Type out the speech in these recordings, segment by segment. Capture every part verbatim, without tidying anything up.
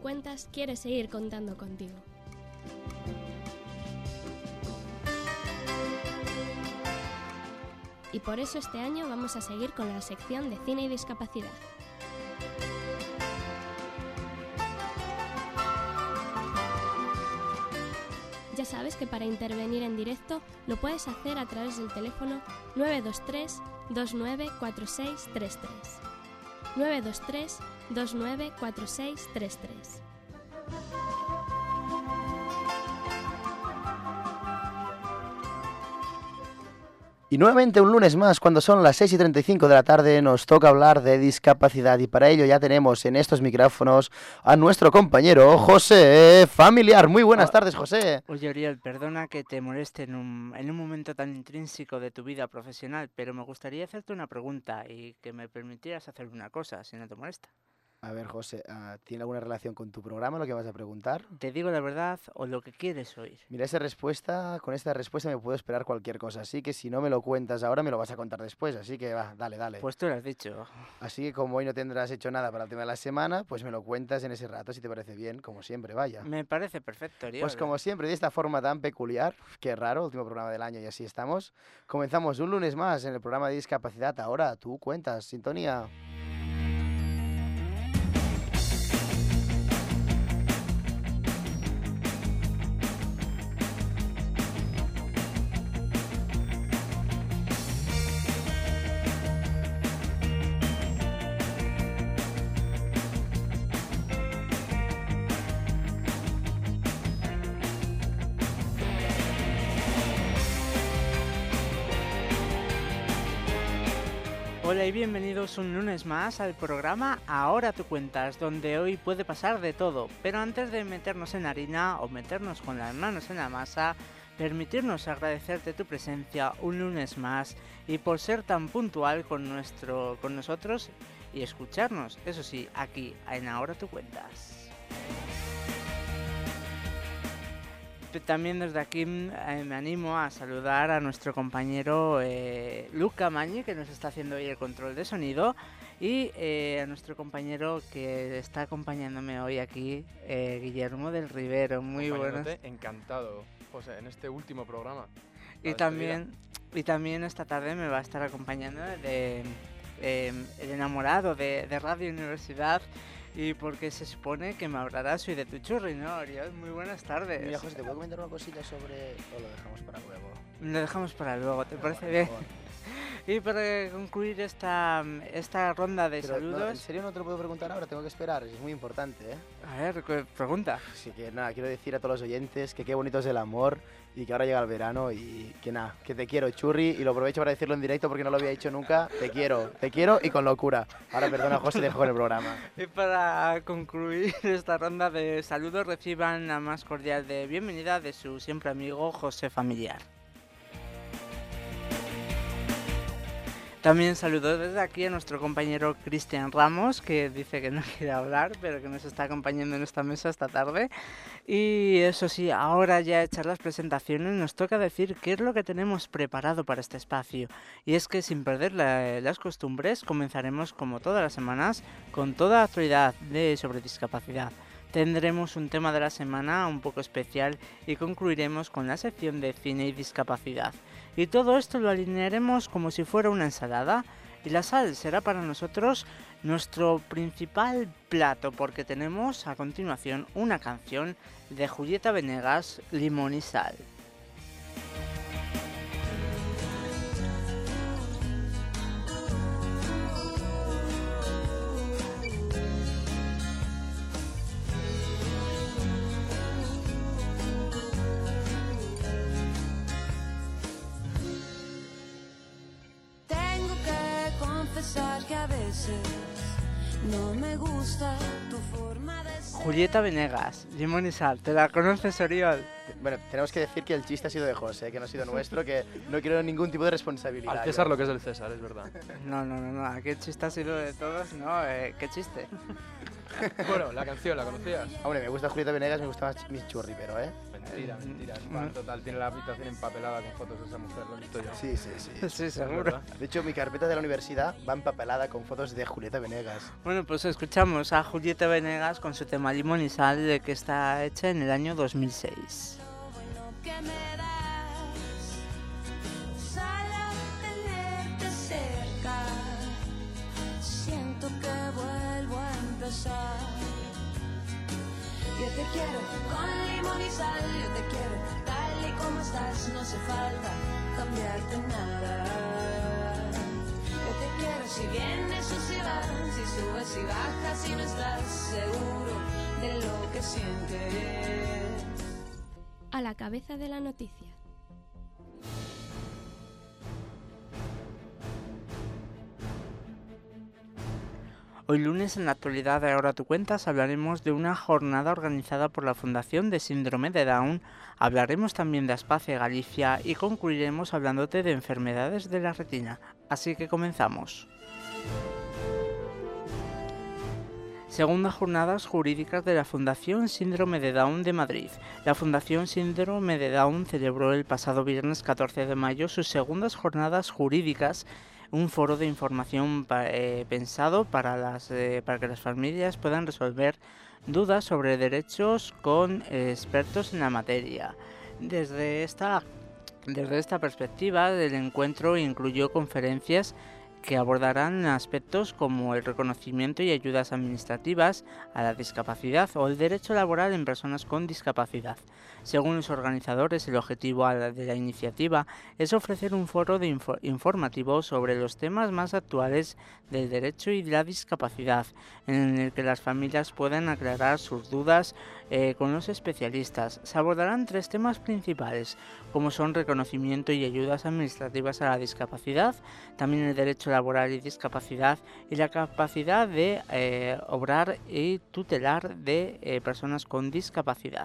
Cuentas quiere seguir contando contigo. Y por eso este año vamos a seguir con la sección de cine y discapacidad. Ya sabes que para intervenir en directo lo puedes hacer a través del teléfono nueve dos tres, dos nueve cuatro seis tres tres. nueve dos tres, dos nueve cuatro seis tres tres. Y nuevamente un lunes más, cuando son las seis y treinta y cinco de la tarde, nos toca hablar de discapacidad. Y para ello ya tenemos en estos micrófonos a nuestro compañero José Familiar. Muy buenas oh, tardes, José. Oye, Oriol, perdona que te moleste en un, en un momento tan intrínseco de tu vida profesional, pero me gustaría hacerte una pregunta y que me permitieras hacer una cosa, si no te molesta. A ver, José, ¿tiene alguna relación con tu programa lo que vas a preguntar? Te digo la verdad o lo que quieres oír. Mira, esa respuesta, con esta respuesta me puedo esperar cualquier cosa, así que si no me lo cuentas ahora me lo vas a contar después, así que va, dale, dale. Pues tú lo has dicho. Así que como hoy no tendrás hecho nada para el tema de la semana, pues me lo cuentas en ese rato, si te parece bien, como siempre, vaya. Me parece perfecto, Oriol. Pues como siempre, de esta forma tan peculiar, qué raro, último programa del año y así estamos. Comenzamos un lunes más en el programa de discapacidad. Ahora tú cuentas, sintonía. Hola y bienvenidos un lunes más al programa Ahora tú cuentas, donde hoy puede pasar de todo, pero antes de meternos en harina o meternos con las manos en la masa, permitirnos agradecerte tu presencia un lunes más y por ser tan puntual con, nuestro, con nosotros y escucharnos, eso sí, aquí en Ahora tú cuentas. También desde aquí eh, me animo a saludar a nuestro compañero eh, Luca Mañi, que nos está haciendo hoy el control de sonido, y eh, a nuestro compañero que está acompañándome hoy aquí, eh, Guillermo del Rivero. Muy buenas. Encantado, José, en este último programa. Y también, y también esta tarde me va a estar acompañando de, eh, el enamorado de, de Radio Universidad. Y porque se supone que me hablarás hoy de tu churri, ¿no, Oriol? Muy buenas tardes. Mira, José, ¿te puedo comentar una cosita sobre...? ¿O lo dejamos para luego? Lo dejamos para luego, ¿te Pero parece bueno, bien? Y para concluir esta, esta ronda de Pero, saludos... No, ¿en serio no te lo puedo preguntar ahora? Tengo que esperar, es muy importante, ¿eh? A ver, pregunta. Así que nada, quiero decir a todos los oyentes que qué bonito es el amor y que ahora llega el verano y que nada, que te quiero, churri, y lo aprovecho para decirlo en directo porque no lo había dicho nunca. Te quiero, te quiero y con locura. Ahora perdona, José, te dejo con el programa. Y para concluir esta ronda de saludos reciban la más cordial de bienvenida de su siempre amigo José Familiar. También saludo desde aquí a nuestro compañero Cristian Ramos, que dice que no quiere hablar, pero que nos está acompañando en esta mesa esta tarde. Y eso sí, ahora ya hechas las presentaciones, nos toca decir qué es lo que tenemos preparado para este espacio. Y es que sin perder la, las costumbres, comenzaremos como todas las semanas con toda actualidad de, sobre discapacidad. Tendremos un tema de la semana un poco especial y concluiremos con la sección de cine y discapacidad. Y todo esto lo alinearemos como si fuera una ensalada y la sal será para nosotros nuestro principal plato porque tenemos a continuación una canción de Julieta Venegas, Limón y Sal. Que a veces no me gusta tu forma de ser. Julieta Venegas, Limón y Sal, ¿te la conoces, Oriol? Bueno, tenemos que decir que el chiste ha sido de José, que no ha sido nuestro, que no quiero ningún tipo de responsabilidad. Al César lo que es del César, es verdad. No, no, no, no, aquí el chiste ha sido de todos, no, eh, ¿qué chiste? Bueno, la canción, ¿la conocías? Hombre, me gusta Julieta Venegas, me gusta más mi churri, pero, ¿eh? Mentira, mentira. En total tiene la habitación empapelada con fotos de esa mujer, lo he visto yo. Sí, sí, sí. Sí, seguro. ¿Verdad? De hecho, mi carpeta de la universidad va empapelada con fotos de Julieta Venegas. Bueno, pues escuchamos a Julieta Venegas con su tema Limón y Sal, de que está hecha en el año dos mil seis. Que me das solo tenerte cerca, siento que vuelvo a empezar. Yo te quiero con limón y sal, yo te quiero tal y como estás, no hace falta cambiarte nada. Yo te quiero si vienes o si vas, si subes y bajas y no estás seguro de lo que sientes. A la cabeza de la noticia. Hoy lunes en la actualidad de Ahora Tú Cuentas hablaremos de una jornada organizada por la Fundación de Síndrome de Down, hablaremos también de Aspace Galicia y concluiremos hablándote de enfermedades de la retina. Así que comenzamos. Segunda Jornadas Jurídicas de la Fundación Síndrome de Down de Madrid. La Fundación Síndrome de Down celebró el pasado viernes catorce de mayo sus segundas jornadas jurídicas, un foro de información eh, pensado para, las, eh, para que las familias puedan resolver dudas sobre derechos con eh, expertos en la materia. Desde esta, desde esta perspectiva, el encuentro incluyó conferencias que abordarán aspectos como el reconocimiento y ayudas administrativas a la discapacidad o el derecho laboral en personas con discapacidad. Según los organizadores, el objetivo de la iniciativa es ofrecer un foro de info- informativo sobre los temas más actuales del derecho y de la discapacidad, en el que las familias puedan aclarar sus dudas eh, con los especialistas. Se abordarán tres temas principales, como son reconocimiento y ayudas administrativas a la discapacidad, también el derecho laboral y discapacidad y la capacidad de eh, obrar y tutelar de eh, personas con discapacidad.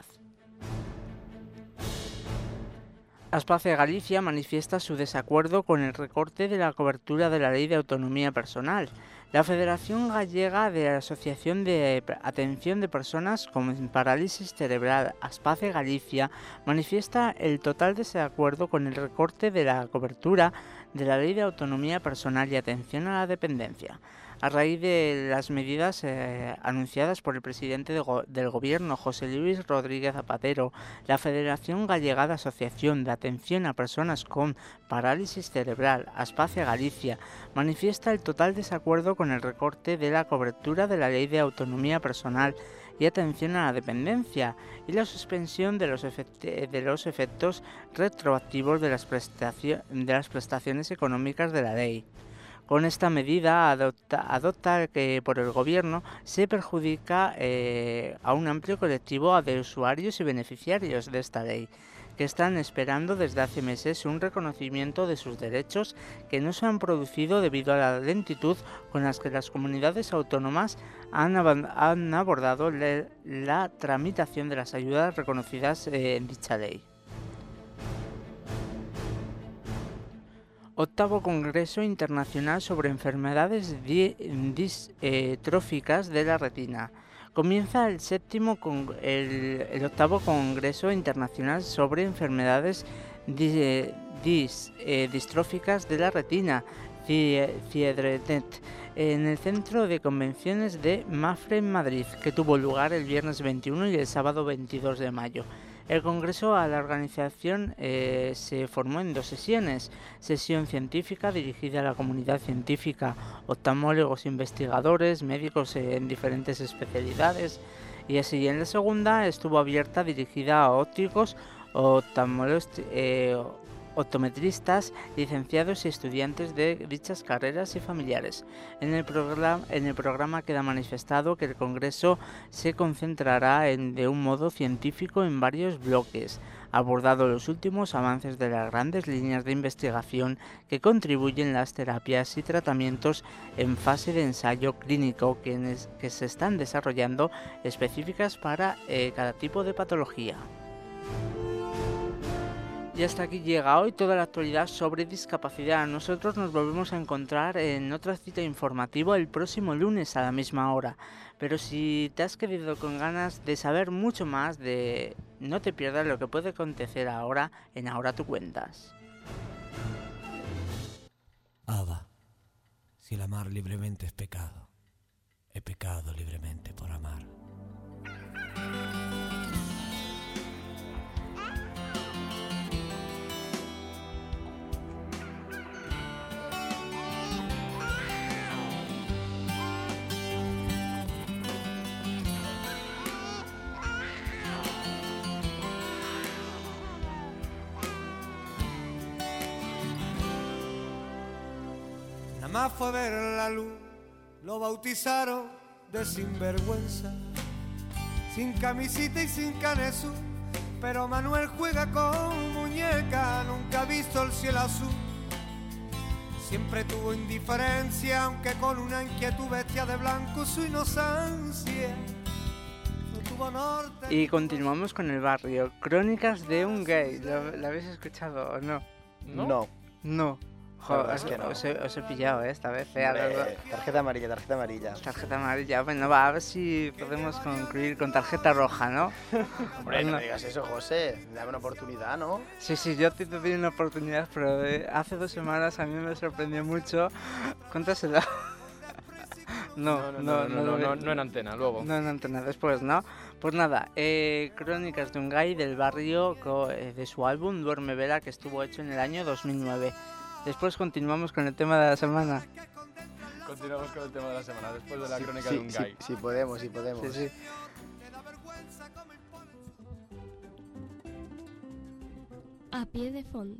Aspace Galicia manifiesta su desacuerdo con el recorte de la cobertura de la Ley de Autonomía Personal. La Federación Gallega de la Asociación de Atención de Personas con Parálisis Cerebral, Aspace Galicia, manifiesta el total desacuerdo con el recorte de la cobertura de la Ley de Autonomía Personal y Atención a la Dependencia. A raíz de las medidas eh, anunciadas por el presidente de go- del Gobierno, José Luis Rodríguez Zapatero, la Federación Gallega de Asociación de Atención a Personas con Parálisis Cerebral, Aspace Galicia, manifiesta el total desacuerdo con el recorte de la cobertura de la Ley de Autonomía Personal y Atención a la Dependencia y la suspensión de los, efect- de los efectos retroactivos de las, prestacio- de las prestaciones económicas de la ley. Con esta medida adopta, adopta que por el Gobierno se perjudica eh, a un amplio colectivo de usuarios y beneficiarios de esta ley, que están esperando desde hace meses un reconocimiento de sus derechos que no se han producido debido a la lentitud con las que las comunidades autónomas han, han abordado le, la tramitación de las ayudas reconocidas eh, en dicha ley. Octavo Congreso Internacional sobre Enfermedades Distróficas de la Retina. Comienza el séptimo con el, el octavo Congreso Internacional sobre Enfermedades dis, dis, eh, Distróficas de la Retina, CIEDRENET, en el Centro de Convenciones de Mafre en Madrid, que tuvo lugar el viernes veintiuno y el sábado veintidós de mayo. El congreso a la organización eh, se formó en dos sesiones. Sesión científica dirigida a la comunidad científica, oftalmólogos, investigadores, médicos en diferentes especialidades. Y así en la segunda estuvo abierta dirigida a ópticos, oftalmólogos, eh, optometristas, licenciados y estudiantes de dichas carreras y familiares. En el, programa, en el programa queda manifestado que el Congreso se concentrará en, de un modo científico en varios bloques, abordando los últimos avances de las grandes líneas de investigación que contribuyen las terapias y tratamientos en fase de ensayo clínico que, es, que se están desarrollando específicas para eh, cada tipo de patología. Y hasta aquí llega hoy toda la actualidad sobre discapacidad. Nosotros nos volvemos a encontrar en otra cita informativa el próximo lunes a la misma hora. Pero si te has quedado con ganas de saber mucho más, de no te pierdas lo que puede acontecer ahora en Ahora Tú Cuentas. Ada, si el amar libremente es pecado, he pecado libremente por amar. Nada más fue ver la luz, lo bautizaron de sinvergüenza, sin camisita y sin canesú, pero Manuel juega con muñeca, nunca ha visto el cielo azul, siempre tuvo indiferencia, aunque con una inquietud vestía de blanco su inocencia. No tuvo norte. Y continuamos con el barrio. Crónicas de un gay. ¿Lo, lo habéis escuchado o no? No. No. No. La verdad Joder, es que no. os, he, os he pillado eh, esta vez. Eh, a los dos. Hombre, tarjeta amarilla, tarjeta amarilla. Tarjeta amarilla. Bueno, va, a ver si podemos concluir con tarjeta roja, ¿no? Hombre, no No. digas eso, José. Dame una oportunidad, ¿no? Sí, sí, yo te doy una oportunidad, pero de hace dos semanas a mí me sorprendió mucho. Cuéntaselo. No, No, no, no, no, no, lo- no, no en antena, luego. No, en antena, después, ¿no? Pues nada, eh, Crónicas de un gay del barrio co- eh, de su álbum Duerme Vela, que estuvo hecho en el año dos mil nueve. Después continuamos con el tema de la semana. Continuamos con el tema de la semana, después de la crónica Sí, de un sí, gay. sí podemos, sí podemos. Sí, sí. A pie de fondo.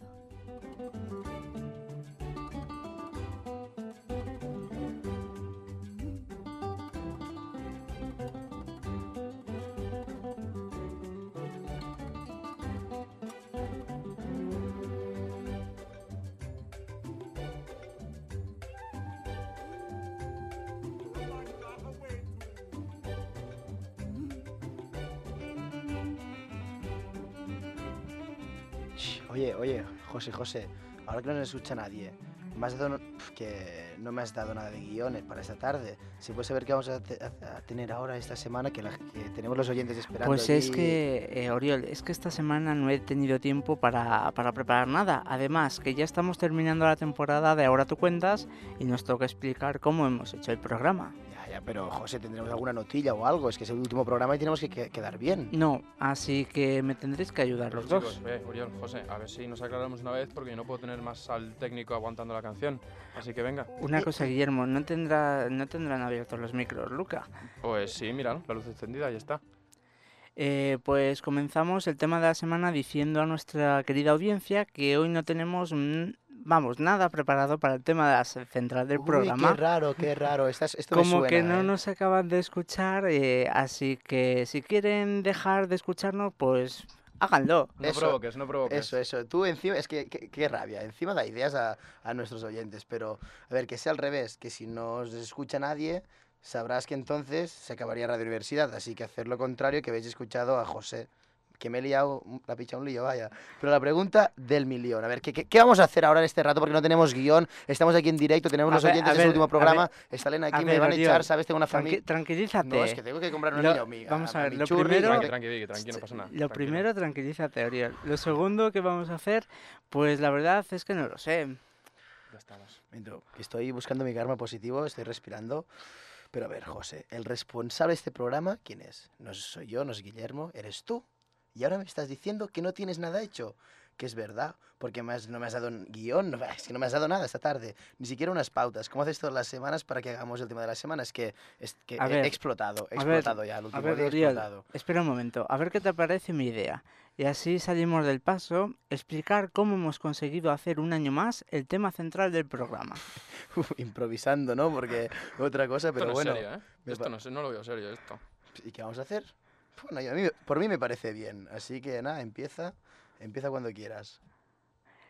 Ch, Oye, oye, José, José, ahora que no nos escucha nadie, me has dado, pf, que no me has dado nada de guiones para esta tarde. ¿Se puede saber qué vamos a, te- a- a tener ahora esta semana? Que, la- que tenemos los oyentes esperando. Pues es allí. que, eh, Oriol, es que esta semana no he tenido tiempo para, para preparar nada. Además, que ya estamos terminando la temporada de Ahora Tú Cuentas y nos toca explicar cómo hemos hecho el programa. Ya, ya, pero José, tendremos alguna notilla o algo. Es que es el último programa y tenemos que, que- quedar bien. No, así que me tendréis que ayudar los Chicos, dos. eh, Oriol, José, a ver si nos aclaramos una vez porque yo no puedo tener más al técnico aguantando la canción. Así que venga. Una cosa, Guillermo, no tendrá, no tendrán abiertos los micros, Luca. Pues sí, mira, la luz encendida, ya está. Eh, pues comenzamos el tema de la semana diciendo a nuestra querida audiencia que hoy no tenemos, mm, vamos, nada preparado para el tema de la se- central del Uy, programa. qué raro, qué raro. Estás, esto me Como suena, que no ¿eh? nos acaban de escuchar, eh, así que si quieren dejar de escucharnos, pues háganlo. No Eso, provoques, no provoques. Eso, eso. Tú encima, es que qué, qué rabia. Encima da ideas a, a nuestros oyentes, pero a ver, que sea al revés, que si no os escucha nadie, sabrás que entonces se acabaría Radio Universidad. Así que hacer lo contrario, que habéis escuchado a José. Que me he liado, la picha un lío, vaya. Pero la pregunta del millón. A ver, ¿qué, qué, qué vamos a hacer ahora en este rato? Porque no tenemos guión, estamos aquí en directo, tenemos A los ver, oyentes a de ese ver, último a programa. ver, Están aquí, a me ver, van a Oriol, echar, ¿sabes? Tengo una Tranqui- familia. tranquilízate. No, es que tengo que comprar un Lo- niño a mi, vamos a a ver, mi lo churri, primero- para Tranqui, que- tranqui, Vicky, tranqui, no pasa nada. Lo tranquilo. primero, tranquilízate, Oriol. Lo segundo que vamos a hacer, pues la verdad es que no lo sé. Ya estamos. Momento, que estoy buscando mi karma positivo, estoy respirando. Pero a ver, José, el responsable de este programa, ¿quién es? No soy yo, no es Guillermo, eres tú. Y ahora me estás diciendo que no tienes nada hecho. Que es verdad, porque me has- no me has dado un guión, no, es que no me has dado nada esta tarde, ni siquiera unas pautas. ¿Cómo haces todas las semanas para que hagamos el tema de la semana? Es que, es que A he ver, explotado, he a ver, explotado ya, el A último ver, día he Oriol, explotado. espera un momento, a ver qué te parece mi idea. Y así salimos del paso, explicar cómo hemos conseguido hacer un año más el tema central del programa. Improvisando, ¿no? Porque otra cosa, Esto pero no bueno. es serio, ¿eh? me Esto pa- no, es- no lo veo serio, esto. ¿Y qué vamos a hacer? Bueno, yo- a mí, por mí me parece bien, así que nada, empieza, empieza cuando quieras.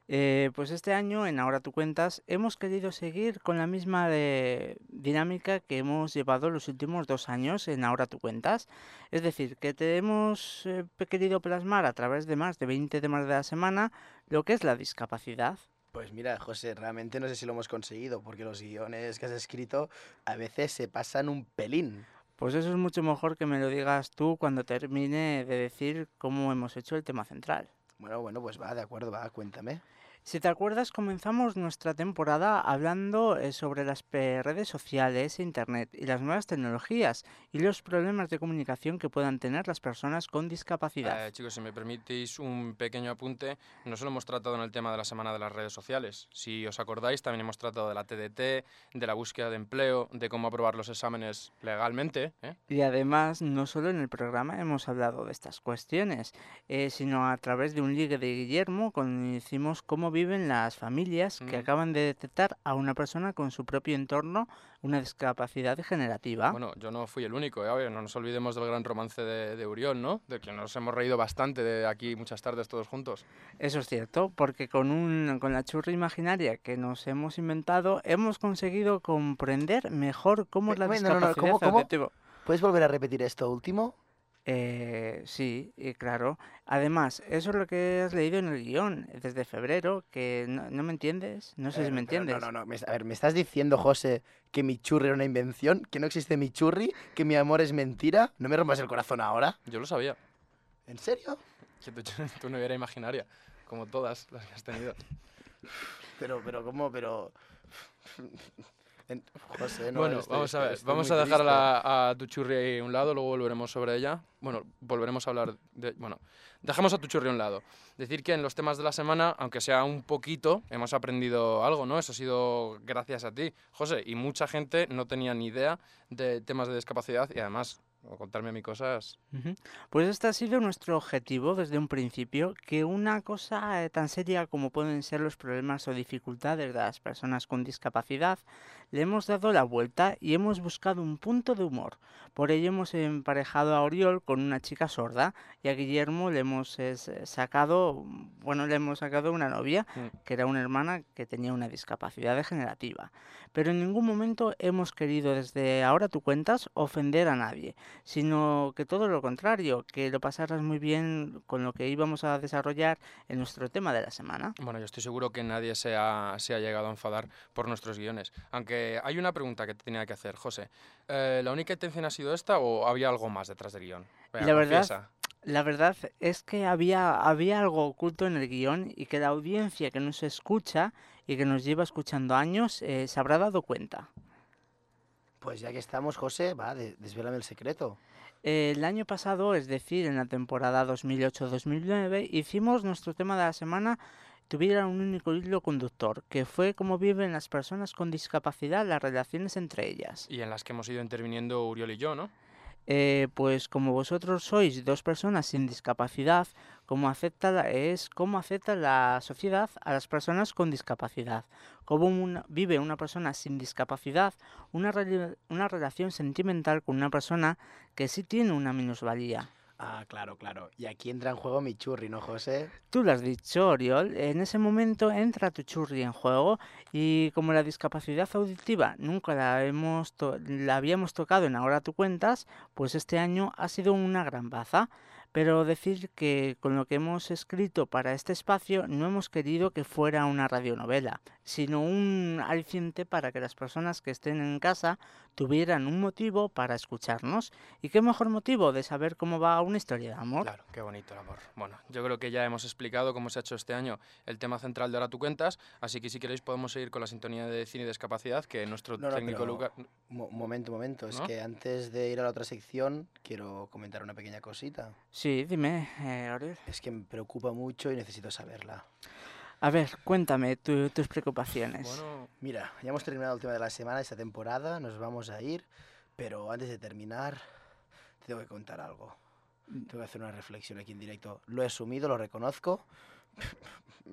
Eh, pues este año en Ahora tú cuentas hemos querido seguir con la misma de- dinámica que hemos llevado los últimos dos años en Ahora tú cuentas. Es decir, que te hemos eh, pe- querido plasmar a través de más de veinte temas de la semana lo que es la discapacidad. Pues mira, José, realmente no sé si lo hemos conseguido, porque los guiones que has escrito a veces se pasan un pelín. Pues eso es mucho mejor que me lo digas tú cuando termine de decir cómo hemos hecho el tema central. Bueno, bueno, pues va, de acuerdo, va, cuéntame. Si te acuerdas, comenzamos nuestra temporada hablando eh, sobre las pe- redes sociales, internet y las nuevas tecnologías y los problemas de comunicación que puedan tener las personas con discapacidad. Eh, chicos, si me permitís un pequeño apunte, no solo hemos tratado en el tema de la semana de las redes sociales. Si os acordáis, también hemos tratado de la T D T, de la búsqueda de empleo, de cómo aprobar los exámenes legalmente, ¿eh? Y además, no solo en el programa hemos hablado de estas cuestiones, eh, sino a través de un ligue de Guillermo, conocimos cómo viven las familias que Mm. acaban de detectar a una persona con su propio entorno una discapacidad degenerativa. Bueno, yo no fui el único, ¿eh? A ver, no nos olvidemos del gran romance de, de Uriol, ¿no? De que nos hemos reído bastante de aquí muchas tardes todos juntos. Eso es cierto, porque con, un, con la churra imaginaria que nos hemos inventado, hemos conseguido comprender mejor cómo es la Ve- no, no, no, discapacidad ¿cómo, cómo? auditiva. ¿Puedes volver a repetir esto último? Eh, sí, y claro. Además, eso es lo que has leído en el guión desde febrero, que no, ¿no me entiendes? No sé Eh, si me pero entiendes. No, no, no. me- A ver, ¿me estás diciendo, José, que mi churri era una invención? ¿Que no existe mi churri? ¿Que mi amor es mentira? ¿No me rompas el corazón ahora? Yo lo sabía, ¿En serio? que tu, tu novia era imaginaria, como todas las que has tenido. Pero, pero, ¿cómo? Pero... En- José, no, Bueno, estoy- vamos a estoy- ver, estoy vamos muy a dejar a, triste. la- a tu churri ahí a un lado, luego volveremos sobre ella. Bueno, volveremos a hablar de... Bueno, dejamos a tu churri a un lado. Decir que en los temas de la semana, aunque sea un poquito, hemos aprendido algo, ¿no? Eso ha sido gracias a ti, José. Y mucha gente no tenía ni idea de temas de discapacidad y además, contarme a mí cosas... Ujú. Pues este ha sido nuestro objetivo desde un principio, que una cosa eh, tan seria como pueden ser los problemas o dificultades de las personas con discapacidad, le hemos dado la vuelta y hemos buscado un punto de humor. Por ello hemos emparejado a Oriol con una chica sorda y a Guillermo le hemos eh, s- sacado, bueno, le hemos sacado una novia, Mm. que era una hermana que tenía una discapacidad degenerativa. Pero en ningún momento hemos querido desde Ahora tú cuentas ofender a nadie, sino que todo lo contrario, que lo pasaras muy bien con lo que íbamos a desarrollar en nuestro tema de la semana. Bueno, yo estoy seguro que nadie se ha, se ha llegado a enfadar por nuestros guiones. Aunque hay una pregunta que te tenía que hacer, José. Eh, ¿La única intención ha sido esta o había algo más detrás del guión? Venga, La verdad- confiesa. La verdad es que había, había algo oculto en el guión y que la audiencia que nos escucha y que nos lleva escuchando años eh, se habrá dado cuenta. Pues ya que estamos, José, va, de- desvélame el secreto. Eh, El año pasado, es decir, en la temporada dos mil ocho dos mil nueve, hicimos nuestro tema de la semana tuviera un único hilo conductor, que fue cómo viven las personas con discapacidad, las relaciones entre ellas. Y en las que hemos ido interviniendo Uriol y yo, ¿no? Eh, pues como vosotros sois dos personas sin discapacidad, ¿cómo acepta la- es cómo acepta la sociedad a las personas con discapacidad? ¿Cómo una- vive una persona sin discapacidad una, rela- una relación sentimental con una persona que sí tiene una minusvalía? Ah, claro, claro. Y aquí entra en juego mi churri, ¿no, José? Tú lo has dicho, Oriol, en ese momento entra tu churri en juego y como la discapacidad auditiva nunca la, hemos to- la habíamos tocado en Ahora tú cuentas, pues este año ha sido una gran baza. Pero decir que con lo que hemos escrito para este espacio no hemos querido que fuera una radionovela, sino un aliciente para que las personas que estén en casa tuvieran un motivo para escucharnos. ¿Y qué mejor motivo de saber cómo va una historia de amor? Claro, qué bonito el amor. Bueno, yo creo que ya hemos explicado cómo se ha hecho este año el tema central de Ahora tú cuentas, así que si queréis podemos seguir con la sintonía de cine y discapacidad, que nuestro No, no, técnico pero- Lucas... Mo- momento, momento. Es ¿No? que antes de ir a la otra sección, quiero comentar una pequeña cosita. Sí, dime, eh, Oriol. Es que me preocupa mucho y necesito saberla. A ver, cuéntame tu- tus preocupaciones. Bueno, Mira, ya hemos terminado el tema de la semana, esta temporada, nos vamos a ir, pero antes de terminar, te tengo que contar algo. Tengo que hacer una reflexión aquí en directo. Lo he asumido, lo reconozco. Tengo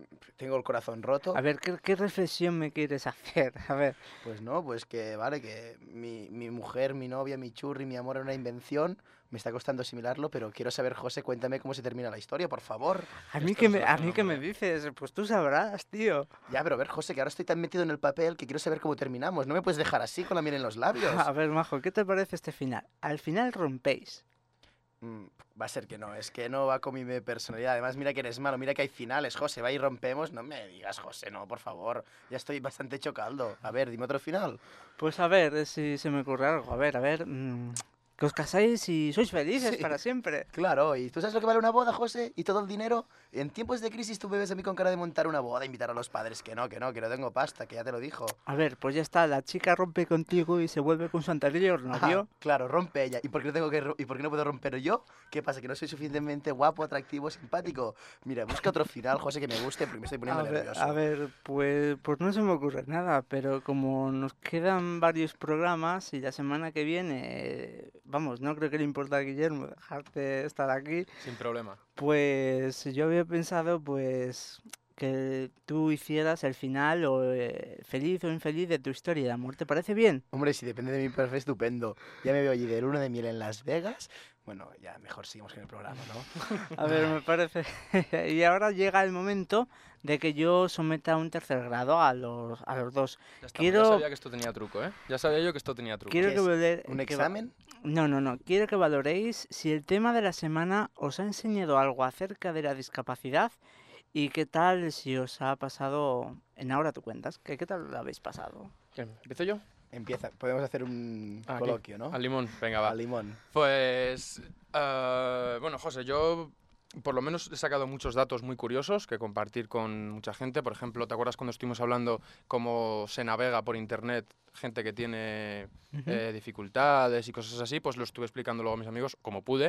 tengo el corazón roto. A ver, ¿qué, qué reflexión me quieres hacer? A ver. Pues no, pues que vale, que mi, mi mujer, mi novia, mi churri, mi amor era una invención. Me está costando asimilarlo, pero quiero saber, José, cuéntame cómo se termina la historia, por favor. A mí Esto que no se me, lo a hace mí un que me hombre. dices, pues tú sabrás, tío. Ya, pero a ver, José, que ahora estoy tan metido en el papel que quiero saber cómo terminamos. No me puedes dejar así con la miel en los labios. A ver, Majo, ¿qué te parece este final? Al final rompéis. Mm, va a ser que no, es que no va con mi personalidad. Además, mira que eres malo, mira que hay finales, José, va y rompemos. No me digas, José, no, por favor. Ya estoy bastante hecho caldo. A ver, dime otro final. Pues a ver eh, si se me ocurre algo. A ver, a ver. mm, que os casáis y sois felices Sí. para siempre. Claro, ¿y tú sabes lo que vale una boda, José? ¿Y todo el dinero? En tiempos de crisis tú me ves a mí con cara de montar una boda, invitar a los padres. Que no, que no, que no tengo pasta, que ya te lo dijo. A ver, pues ya está. La chica rompe contigo y se vuelve con su anterior novio. Ah, claro, rompe ella. ¿Y por qué no tengo que ro- y por qué no puedo romper yo? ¿Qué pasa? ¿Que no soy suficientemente guapo, atractivo, simpático? Mira, busca otro final, José, que me guste, porque me estoy poniendo A ver, nervioso. a ver, pues, pues no se me ocurre nada, pero como nos quedan varios programas y la semana que viene, eh, vamos, no creo que le importe a Guillermo dejarte estar aquí, Sin problema. pues yo había pensado pues que tú hicieras el final o eh, feliz o infeliz de tu historia de amor. ¿Te parece bien? Hombre, si depende de mí, perfecto, estupendo. Ya me veo allí de luna de miel en Las Vegas. Bueno, ya mejor seguimos con el programa, ¿no? A ver, me parece. Y ahora llega el momento de que yo someta un tercer grado a los, a los dos. Ya, estamos, Quiero- ya sabía que esto tenía truco, ¿eh? Ya sabía yo que esto tenía truco. Quiero ¿Qué que, es? vole- ¿Un que va- examen? No, no, no. Quiero que valoréis si el tema de la semana os ha enseñado algo acerca de la discapacidad y qué tal si os ha pasado en Ahora tú cuentas. ¿Qué, qué tal lo habéis pasado? ¿Qué, ¿Empiezo yo? Empieza, podemos hacer un Ah, aquí. coloquio, ¿no? Al limón, venga, va. Al limón. Pues, eh, bueno, José, yo por lo menos he sacado muchos datos muy curiosos que compartir con mucha gente. Por ejemplo, ¿te acuerdas cuando estuvimos hablando cómo se navega por internet gente que tiene eh, dificultades y cosas así? Pues lo estuve explicando luego a mis amigos como pude.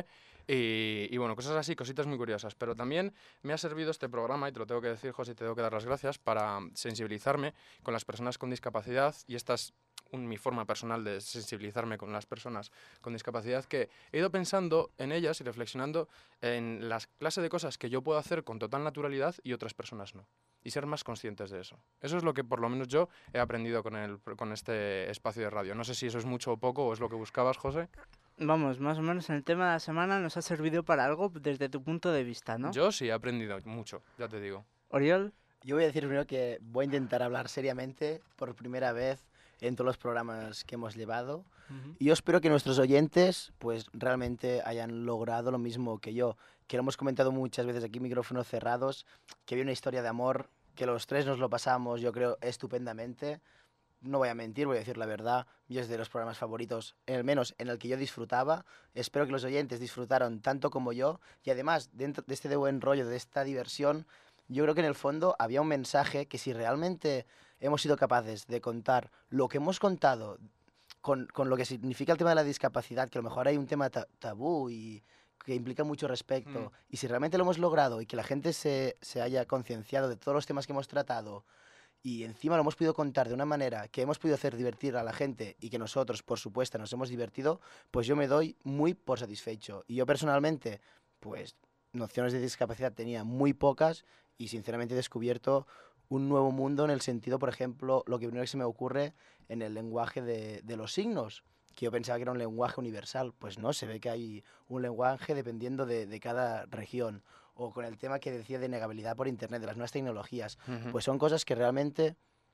Y, y bueno, cosas así, cositas muy curiosas. Pero también me ha servido este programa, y te lo tengo que decir, José, y te tengo que dar las gracias, para sensibilizarme con las personas con discapacidad. Y esta es un- mi forma personal de sensibilizarme con las personas con discapacidad, que he ido pensando en ellas y reflexionando en las clases de cosas que yo puedo hacer con total naturalidad y otras personas no. Y ser más conscientes de eso. Eso es lo que por lo menos yo he aprendido con, el, con este espacio de radio. No sé si eso es mucho o poco o es lo que buscabas, José. Vamos, más o menos en el tema de la semana nos ha servido para algo desde tu punto de vista, ¿no? Yo sí he aprendido mucho, ya te digo. Oriol, Yo voy a decir primero que voy a intentar hablar seriamente por primera vez en todos los programas que hemos llevado. Y yo espero que nuestros oyentes pues realmente hayan logrado lo mismo que yo, que lo hemos comentado muchas veces aquí, micrófonos cerrados, que había una historia de amor, que los tres nos lo pasamos, yo creo, estupendamente. No voy a mentir, voy a decir la verdad, yo es de los programas favoritos, al menos en el que yo disfrutaba. Espero que los oyentes disfrutaron tanto como yo, y además, dentro de este de buen rollo, de esta diversión, yo creo que en el fondo había un mensaje que si realmente hemos sido capaces de contar lo que hemos contado con, con lo que significa el tema de la discapacidad, que a lo mejor hay un tema ta- tabú y que implica mucho respeto, Mm. y si realmente lo hemos logrado y que la gente se, se haya concienciado de todos los temas que hemos tratado, y encima lo hemos podido contar de una manera que hemos podido hacer divertir a la gente y que nosotros, por supuesto, nos hemos divertido, pues yo me doy muy por satisfecho. Y yo personalmente, pues nociones de discapacidad tenía muy pocas y sinceramente he descubierto un nuevo mundo en el sentido, por ejemplo, lo que primero que se me ocurre en el lenguaje de, de los signos, que yo pensaba que era un lenguaje universal. Pues no, se ve que hay un lenguaje dependiendo de, de cada región. O con el tema que decía de negabilidad por internet, de las nuevas tecnologías. Ujú. Pues son cosas que realmente,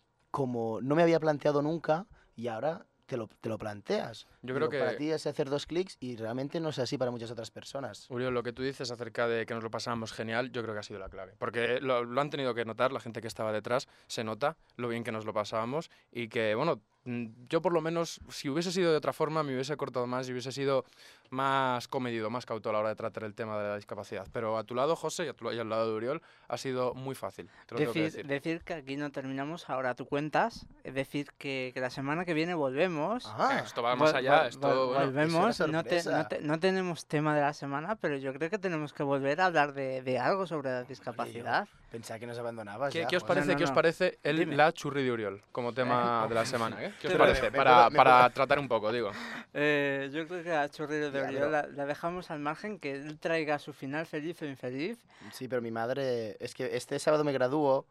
como no me había planteado nunca, y ahora te lo, te lo planteas. Yo Digo, creo que- para ti es hacer dos clics y realmente no es así para muchas otras personas. Uriol, lo que tú dices acerca de que nos lo pasábamos genial, yo creo que ha sido la clave. Porque lo, lo han tenido que notar, la gente que estaba detrás, se nota lo bien que nos lo pasábamos y que, bueno, mm, yo por lo menos, si hubiese sido de otra forma, me hubiese cortado más y hubiese sido más comedido, más cauto a la hora de tratar el tema de la discapacidad. Pero a tu lado, José, y, a tu- y al lado de Uriol, ha sido muy fácil. Te lo tengo que decir, decir. decir que aquí no terminamos, ahora tú cuentas, es decir, que, que la semana que viene volvemos. Ah, Esto va más Vol- allá, vol- esto, vol- bueno, volvemos, es una no, te- no, sorpresa. te- no tenemos tema de la semana, pero yo creo que tenemos que volver a hablar de, de algo sobre la discapacidad. pensaba que nos abandonabas. ¿Qué, ya, qué os joder. parece, no, qué os no. parece el, Dime. la churri de Uriol como tema de la semana? ¿eh? ¿Qué os Pero parece? me- me Para, puedo- me para puedo- tratar un poco, digo. Eh, yo creo que la chorrera de Ya, Oriol pero- la, la dejamos al margen, que él traiga su final feliz o infeliz. Sí, pero mi madre, es que este sábado me gradúo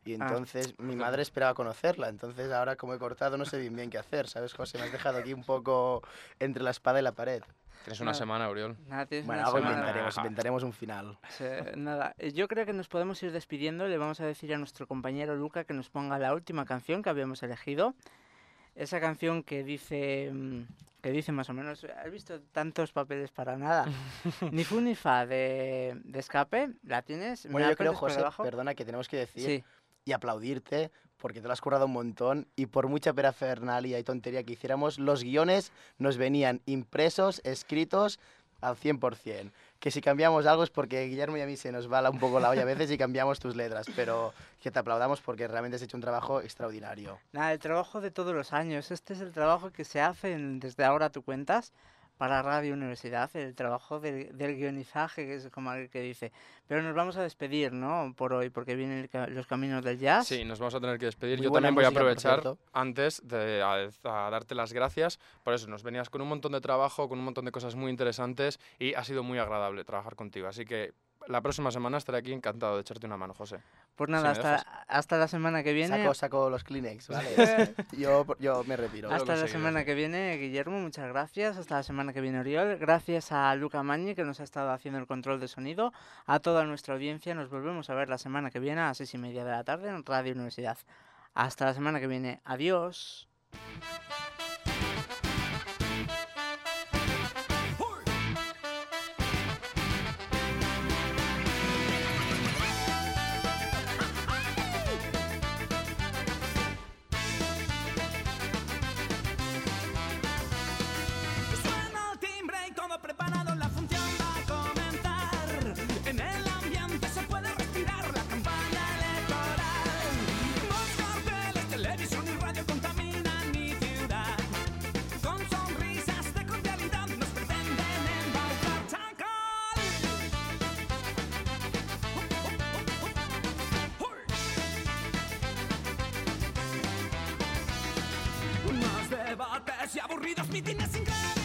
Y entonces mi madre esperaba conocerla, entonces ahora como he cortado no sé bien bien qué hacer, ¿sabes, José? Me has dejado aquí un poco entre la espada y la pared. Tienes una Nada. semana, Oriol. Nada, tienes Bueno, una algo semana. inventaremos, inventaremos un final. Sí, nada, eh, yo creo que nos podemos ir despidiendo. Le vamos a decir a nuestro compañero Luca que nos ponga la última canción que habíamos elegido. Esa canción que dice, mm, que dice más o menos, ¿has visto tantos papeles para nada? Ni fu ni fa de, de Escape, ¿la tienes? ¿Me Bueno, la yo creo, pones por José, debajo? perdona, que tenemos que decir Sí, y aplaudirte porque te lo has currado un montón y por mucha parafernalia y tontería que hiciéramos, los guiones nos venían impresos, escritos al cien por cien. Que si cambiamos algo es porque Guillermo y a mí se nos va la- un poco la olla a veces y cambiamos tus letras, pero que te aplaudamos porque realmente has hecho un trabajo extraordinario. nada, el trabajo de todos los años. Este es el trabajo que se hace en- desde ahora tú cuentas para Radio Universidad, el trabajo del, del guionizaje, que es como aquel que dice. Pero nos vamos a despedir, ¿no? Por hoy, porque vienen el ca- los caminos del jazz. Sí, nos vamos a tener que despedir. Muy Yo buena también voy a música, por aprovechar cierto. antes de a- a darte las gracias. Por eso, nos venías con un montón de trabajo, con un montón de cosas muy interesantes y ha sido muy agradable trabajar contigo. Así que la próxima semana estaré aquí encantado de echarte una mano, José. Pues Si nada, me hasta, dejas. hasta la semana que viene. Saco, saco los Kleenex, ¿vale? yo, yo me retiro. Hasta- Hasta la conseguido. semana que viene, Guillermo, muchas gracias. Hasta la semana que viene, Oriol. Gracias a Luca Magni, que nos ha estado haciendo el control de sonido. A toda nuestra audiencia, nos volvemos a ver la semana que viene a las seis y media de la tarde en Radio Universidad. Hasta la semana que viene. Adiós. Suena el timbre y todo preparado, la función va a comenzar. En el ambiente se puede respirar la campaña electoral. Los carteles, televisión y radio contaminan mi ciudad. Con sonrisas de cordialidad nos pretenden embaucar. ¡Chacal! Más debates y aburridos mítines sin querer.